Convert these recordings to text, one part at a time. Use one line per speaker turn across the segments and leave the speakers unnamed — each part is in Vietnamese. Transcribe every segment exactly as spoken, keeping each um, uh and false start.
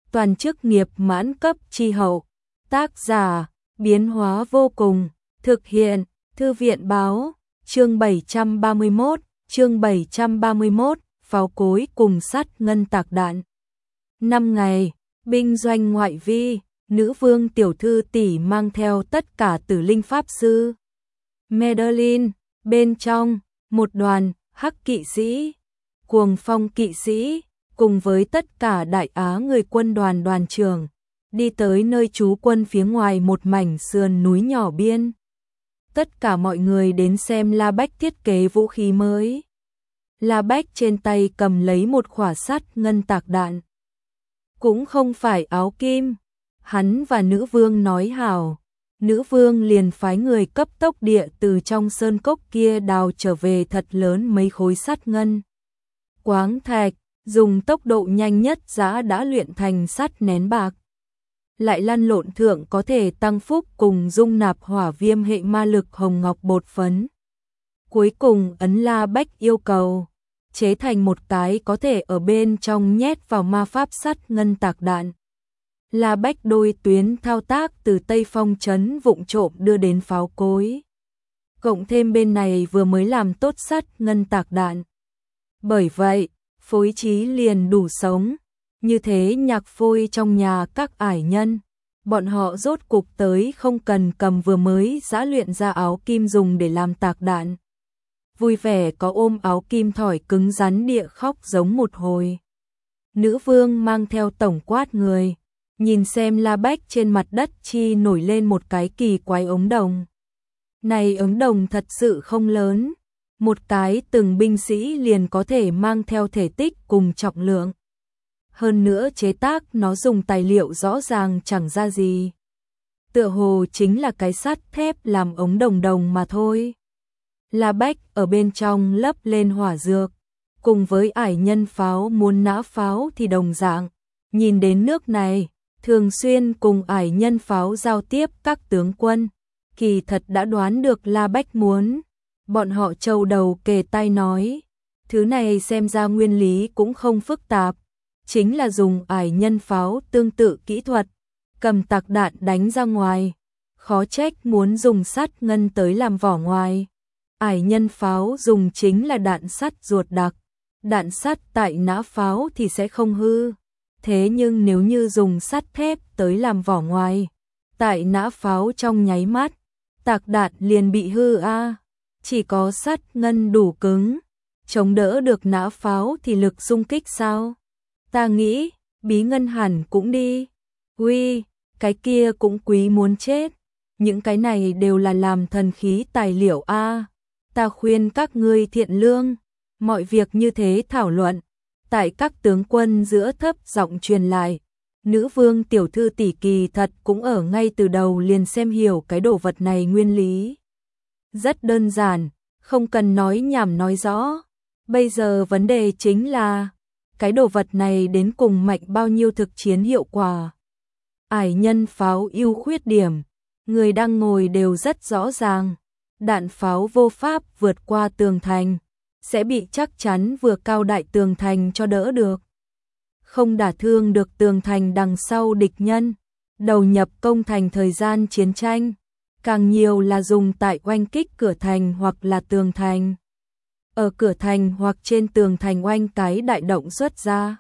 toàn chức nghiệp mãn cấp chi hậu. Tác giả, biến hóa vô cùng, thực hiện, Thư viện báo, chương bảy trăm ba mươi mốt, chương bảy trăm ba mươi mốt, pháo cối cùng sắt ngân tạc đạn. Năm ngày, binh doanh ngoại vi, nữ vương tiểu thư tỷ mang theo tất cả tử linh pháp sư. Medellin, bên trong, một đoàn, hắc kỵ sĩ, cuồng phong kỵ sĩ, cùng với tất cả đại á người quân đoàn đoàn trưởng, đi tới nơi trú quân phía ngoài một mảnh sườn núi nhỏ biên. Tất cả mọi người đến xem La Bách thiết kế vũ khí mới. La Bách trên tay cầm lấy một khỏa sắt ngân tạc đạn. Cũng không phải áo kim. Hắn và nữ vương nói hảo. Nữ vương liền phái người cấp tốc địa từ trong sơn cốc kia đào trở về thật lớn mấy khối sắt ngân. Quáng thạch, dùng tốc độ nhanh nhất giá đã luyện thành sắt nén bạc. Lại lăn lộn thượng có thể tăng phúc cùng dung nạp hỏa viêm hệ ma lực hồng ngọc bột phấn. Cuối cùng ấn La Bách yêu cầu, chế thành một cái có thể ở bên trong nhét vào ma pháp sắt ngân tạc đạn. La Bách đôi tuyến thao tác từ Tây Phong trấn vụng trộm đưa đến pháo cối. Cộng thêm bên này vừa mới làm tốt sắt ngân tạc đạn. Bởi vậy, phối trí liền đủ sống. Như thế nhạc phôi trong nhà các ải nhân, bọn họ rốt cục tới không cần cầm vừa mới giã luyện ra áo kim dùng để làm tạc đạn. Vui vẻ có ôm áo kim thỏi cứng rắn địa khóc giống một hồi. Nữ vương mang theo tổng quát người, nhìn xem La Bách trên mặt đất chi nổi lên một cái kỳ quái ống đồng. Này ống đồng thật sự không lớn, một cái từng binh sĩ liền có thể mang theo thể tích cùng trọng lượng. Hơn nữa chế tác nó dùng tài liệu rõ ràng chẳng ra gì. Tựa hồ chính là cái sắt thép làm ống đồng đồng mà thôi. La Bách ở bên trong lấp lên hỏa dược, cùng với ải nhân pháo muốn nã pháo thì đồng dạng. Nhìn đến nước này, thường xuyên cùng ải nhân pháo giao tiếp các tướng quân, kỳ thật đã đoán được La Bách muốn. Bọn họ trâu đầu kề tai nói, thứ này xem ra nguyên lý cũng không phức tạp. Chính là dùng ải nhân pháo tương tự kỹ thuật, cầm tạc đạn đánh ra ngoài, khó trách muốn dùng sắt ngân tới làm vỏ ngoài. Ải nhân pháo dùng chính là đạn sắt ruột đặc, đạn sắt tại nã pháo thì sẽ không hư, thế nhưng nếu như dùng sắt thép tới làm vỏ ngoài, tại nã pháo trong nháy mắt, tạc đạn liền bị hư a. Chỉ có sắt ngân đủ cứng, chống đỡ được nã pháo thì lực xung kích sao? Ta nghĩ, bí ngân hẳn cũng đi. Uy, cái kia cũng quý muốn chết. Những cái này đều là làm thần khí tài liệu a. Ta khuyên các ngươi thiện lương, mọi việc như thế thảo luận. Tại các tướng quân giữa thấp giọng truyền lại. Nữ vương tiểu thư tỷ kỳ thật cũng ở ngay từ đầu liền xem hiểu cái đồ vật này nguyên lý. Rất đơn giản, không cần nói nhảm nói rõ. Bây giờ vấn đề chính là cái đồ vật này đến cùng mạnh bao nhiêu thực chiến hiệu quả. Ải nhân pháo ưu khuyết điểm, người đang ngồi đều rất rõ ràng. Đạn pháo vô pháp vượt qua tường thành, sẽ bị chắc chắn vừa cao đại tường thành cho đỡ được. Không đả thương được tường thành đằng sau địch nhân, đầu nhập công thành thời gian chiến tranh, càng nhiều là dùng tại oanh kích cửa thành hoặc là tường thành. Ở cửa thành hoặc trên tường thành oanh cái đại động xuất ra.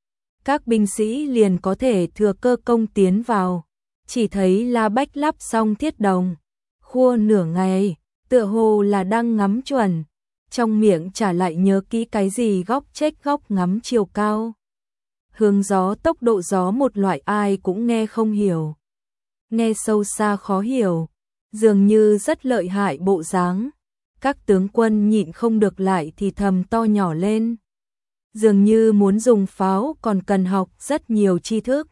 Các binh sĩ liền có thể thừa cơ công tiến vào. Chỉ thấy La Bách lắp xong thiết đồng. Khua nửa ngày, tựa hồ là đang ngắm chuẩn. Trong miệng trả lại nhớ kỹ cái gì góc chết góc ngắm chiều cao. Hướng gió tốc độ gió một loại ai cũng nghe không hiểu. Nghe sâu xa khó hiểu. Dường như rất lợi hại bộ dáng. Các tướng quân nhịn không được lại thì thầm to nhỏ lên. Dường như muốn dùng pháo còn cần học rất nhiều tri thức.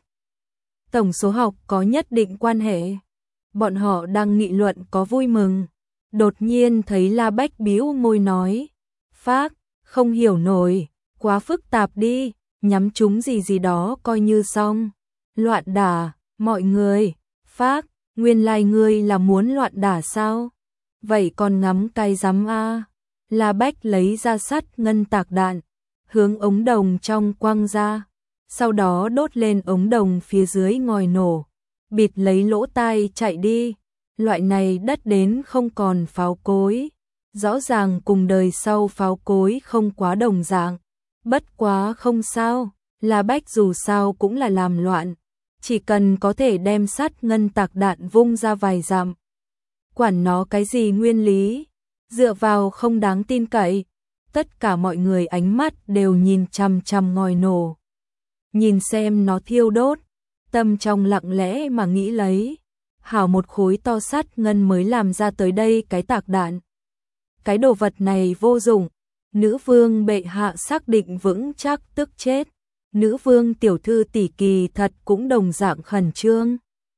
Tổng số học có nhất định quan hệ. Bọn họ đang nghị luận có vui mừng. Đột nhiên thấy La Bách bĩu môi nói. Phác, không hiểu nổi, quá phức tạp đi, nhắm trúng gì gì đó coi như xong. Loạn đả, mọi người, Phác, nguyên lai ngươi là muốn loạn đả sao? Vậy còn ngắm cái rắm a. La Bách lấy ra sắt ngân tạc đạn, hướng ống đồng trong quăng ra. sau đó đốt lên ống đồng phía dưới ngòi nổ, bịt lấy lỗ tai chạy đi. Loại này đất đến không còn pháo cối, rõ ràng cùng đời sau pháo cối không quá đồng dạng. Bất quá không sao, La Bách dù sao cũng là làm loạn, chỉ cần có thể đem sắt ngân tạc đạn vung ra vài dặm. Quản nó cái gì nguyên lý, dựa vào không đáng tin cậy. Tất cả mọi người ánh mắt đều nhìn chằm chằm ngòi nổ, nhìn xem nó thiêu đốt, tâm trong lặng lẽ mà nghĩ lấy, hảo một khối to sắt ngân mới làm ra tới đây cái tạc đạn. Cái đồ vật này vô dụng, nữ vương bệ hạ xác định vững chắc tức chết. Nữ vương tiểu thư tỷ kỳ thật cũng đồng dạng khẩn trương.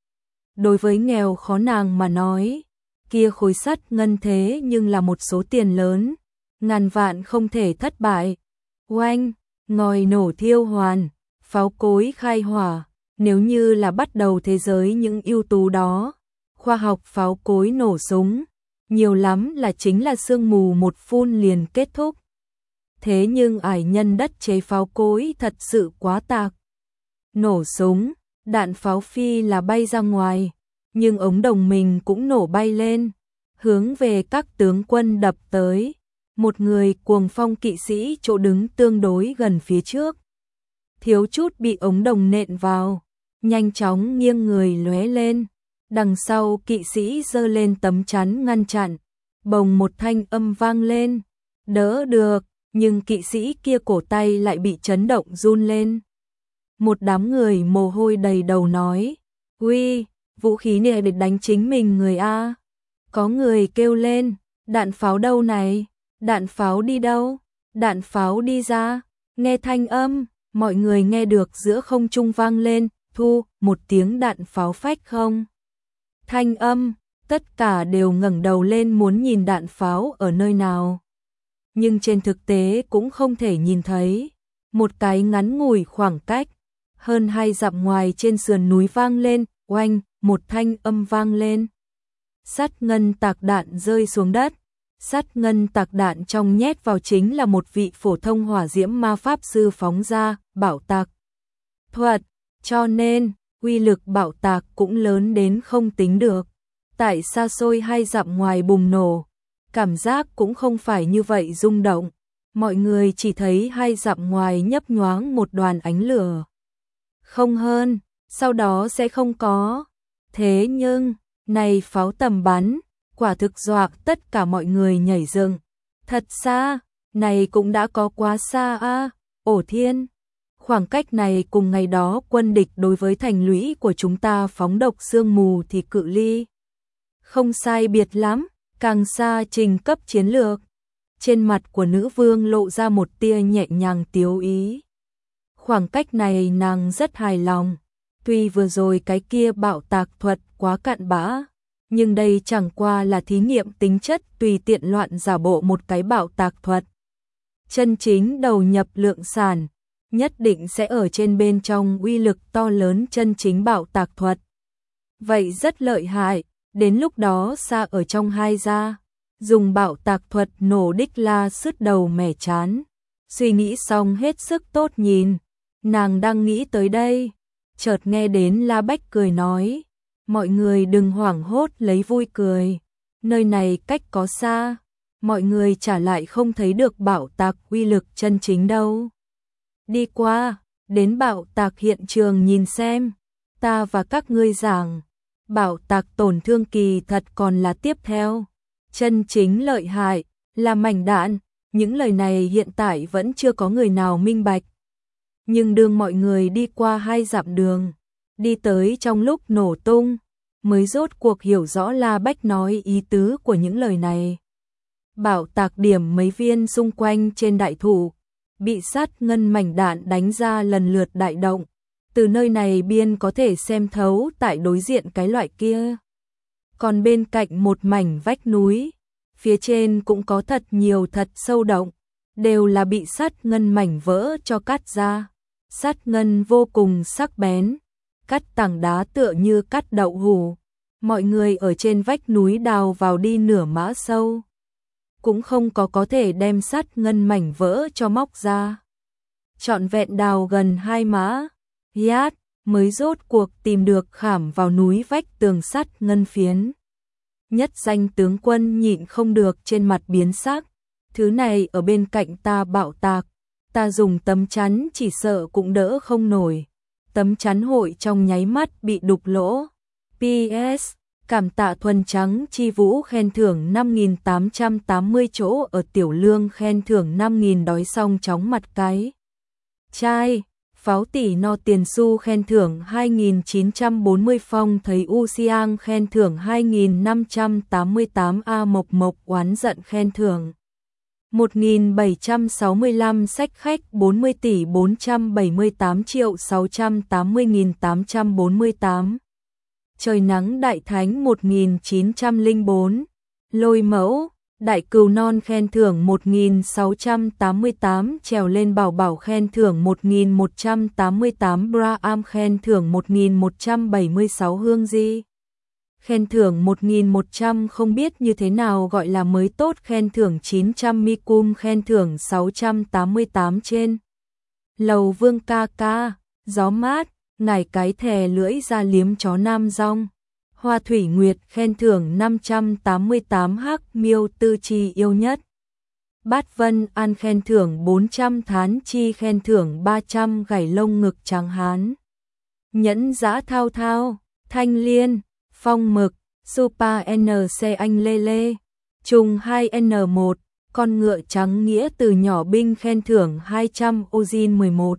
Đối với nghèo khó nàng mà nói, kia khối sắt ngân thế nhưng là một số tiền lớn, ngàn vạn không thể thất bại. Oanh, ngòi nổ thiêu hoàn, pháo cối khai hỏa, nếu như là bắt đầu thế giới những ưu tú đó, khoa học pháo cối nổ súng, nhiều lắm là chính là sương mù một phun liền kết thúc. Thế nhưng ải nhân đất chế pháo cối thật sự quá tạc. Nổ súng, đạn pháo phi là bay ra ngoài, nhưng ống đồng mình cũng nổ bay lên, hướng về các tướng quân đập tới. Một người cuồng phong kỵ sĩ chỗ đứng tương đối gần phía trước, thiếu chút bị ống đồng nện vào, nhanh chóng nghiêng người lóe lên. Đằng sau kỵ sĩ giơ lên tấm chắn ngăn chặn, bồng một thanh âm vang lên, đỡ được, nhưng kỵ sĩ kia cổ tay lại bị chấn động run lên. Một đám người mồ hôi đầy đầu nói, uy, vũ khí này để đánh chính mình người a. Có người kêu lên, đạn pháo đâu này, đạn pháo đi đâu, đạn pháo đi ra. Nghe thanh âm, mọi người nghe được giữa không trung vang lên, thu, một tiếng đạn pháo phách không. Thanh âm, tất cả đều ngẩng đầu lên muốn nhìn đạn pháo ở nơi nào. Nhưng trên thực tế cũng không thể nhìn thấy. Một cái ngắn ngủi khoảng cách, hơn hai dặm ngoài trên sườn núi vang lên, oanh, một thanh âm vang lên. Sắt ngân tạc đạn rơi xuống đất. Sắt ngân tạc đạn trong nhét vào chính là một vị phổ thông hỏa diễm ma pháp sư phóng ra, bảo tạc thuật, cho nên uy lực bảo tạc cũng lớn đến không tính được. Tại xa xôi hai dặm ngoài bùng nổ, cảm giác cũng không phải như vậy rung động. Mọi người chỉ thấy hai dặm ngoài nhấp nhoáng một đoàn ánh lửa. Không hơn, sau đó sẽ không có. Thế nhưng, này pháo tầm bắn, quả thực dọa tất cả mọi người nhảy dựng. Thật xa, này cũng đã có quá xa a, à, ổ thiên. Khoảng cách này cùng ngày đó quân địch đối với thành lũy của chúng ta phóng độc sương mù thì cự ly không sai biệt lắm, càng xa trình cấp chiến lược. Trên mặt của nữ vương lộ ra một tia nhẹ nhàng tiếu ý. Khoảng cách này nàng rất hài lòng, tuy vừa rồi cái kia bạo tạc thuật quá cặn bã, nhưng đây chẳng qua là thí nghiệm tính chất tùy tiện loạn giả bộ một cái bạo tạc thuật. Chân chính đầu nhập lượng sản, nhất định sẽ ở trên bên trong uy lực to lớn chân chính bạo tạc thuật. Vậy rất lợi hại, đến lúc đó xa ở trong hai gia, dùng bạo tạc thuật nổ đích la sứt đầu mẻ chán. Suy nghĩ xong hết sức tốt nhìn, nàng đang nghĩ tới đây, chợt nghe đến La Bách cười nói, mọi người đừng hoảng hốt lấy vui cười, nơi này cách có xa, mọi người trả lại không thấy được bạo tạc uy lực chân chính đâu. Đi qua, đến bạo tạc hiện trường nhìn xem, ta và các ngươi giảng, bạo tạc tổn thương kỳ thật còn là tiếp theo. Chân chính lợi hại, là mảnh đạn, những lời này hiện tại vẫn chưa có người nào minh bạch. Nhưng đương mọi người đi qua hai dặm đường, đi tới trong lúc nổ tung, mới rốt cuộc hiểu rõ La Bách nói ý tứ của những lời này. Bạo tạc điểm mấy viên xung quanh trên đại thụ, bị sắt ngân mảnh đạn đánh ra lần lượt đại động, từ nơi này biên có thể xem thấu tại đối diện cái loại kia. Còn bên cạnh một mảnh vách núi, phía trên cũng có thật nhiều thật sâu động, đều là bị sắt ngân mảnh vỡ cho cắt ra. Sắt ngân vô cùng sắc bén, cắt tảng đá tựa như cắt đậu hũ. Mọi người ở trên vách núi đào vào đi nửa mã sâu, cũng không có có thể đem sắt ngân mảnh vỡ cho móc ra. trọn vẹn đào gần hai mã, yard, mới rốt cuộc tìm được khảm vào núi vách tường sắt ngân phiến. Nhất danh tướng quân nhịn không được trên mặt biến sắc, thứ này ở bên cạnh ta bạo tạc, ta dùng tấm chắn chỉ sợ cũng đỡ không nổi. Tấm chắn hội trong nháy mắt bị đục lỗ. pê ét. Cảm tạ Thuần Trắng Chi Vũ khen thưởng năm nghìn tám trăm tám mươi chỗ ở Tiểu Lương khen thưởng năm nghìn đói xong chóng mặt cái. Trai, Pháo Tỷ No Tiền Xu khen thưởng hai nghìn chín trăm bốn mươi Phong thấy U Siang khen thưởng hai nghìn năm trăm tám mươi tám A Mộc Mộc oán giận khen thưởng một nghìn bảy trăm sáu mươi lăm Sách Khách bốn mươi tỷ bốn trăm bảy mươi tám triệu sáu trăm tám mươi nghìn tám trăm bốn mươi tám. Trời Nắng Đại Thánh một nghìn chín trăm lẻ bốn, Lôi Mẫu, Đại Cừu Non khen thưởng một nghìn sáu trăm tám mươi tám, Trèo Lên Bảo Bảo khen thưởng một nghìn một trăm tám mươi tám, Braham khen thưởng một nghìn một trăm bảy mươi sáu, Hương Di khen thưởng một nghìn một trăm, không biết như thế nào gọi là mới tốt khen thưởng chín trăm, Mikum khen thưởng sáu trăm tám mươi tám. Trên lầu Vương ca ca, gió mát, ngải cái thè lưỡi ra liếm chó Nam Rong. Hoa Thủy Nguyệt khen thưởng năm trăm tám mươi tám, Hắc Miêu Tư Chi yêu nhất. Bát Vân An khen thưởng bốn trăm, Thán Chi khen thưởng ba trăm, Gảy Lông Ngực Trắng Hán. Nhẫn Dã Thao Thao, Thanh Liên, Phong Mực, Super en xê Anh Lê Lê, Trùng hai en một, Con Ngựa Trắng Nghĩa Từ Nhỏ Binh khen thưởng hai trăm, Ozin mười một.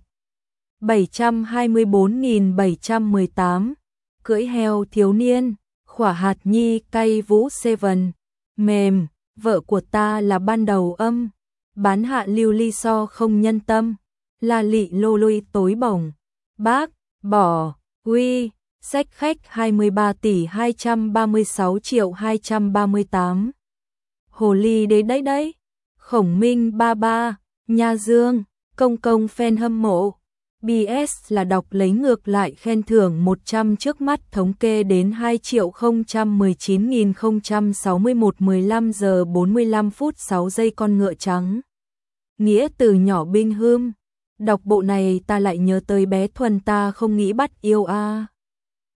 bảy trăm hai mươi bốn nghìn bảy trăm mười tám, Cưỡi Heo Thiếu Niên, Khỏa Hạt Nhi Cay Vũ Seven, Mềm, Vợ Của Ta Là Ban Đầu Âm, Bán Hạ Lưu Ly So Không Nhân Tâm, La Lị Lô Lôi Tối Bổng, Bác, Bỏ, Uy, Sách Khách hai mươi ba tỷ hai trăm ba mươi sáu triệu hai trăm ba mươi tám. Hồ Ly Đế đấy đấy, Khổng Minh ba ba, Nha Dương, Công Công fan hâm mộ. bê ét là đọc lấy ngược lại khen thưởng một trăm, trước mắt thống kê đến hai triệu không trăm mười chín nghìn không trăm sáu mươi mốt, mười lăm giờ bốn mươi lăm phút sáu giây. Con Ngựa Trắng Nghĩa Từ Nhỏ Binh Hươm. Đọc bộ này ta lại nhớ tới bé Thuần, ta không nghĩ bắt yêu a. À.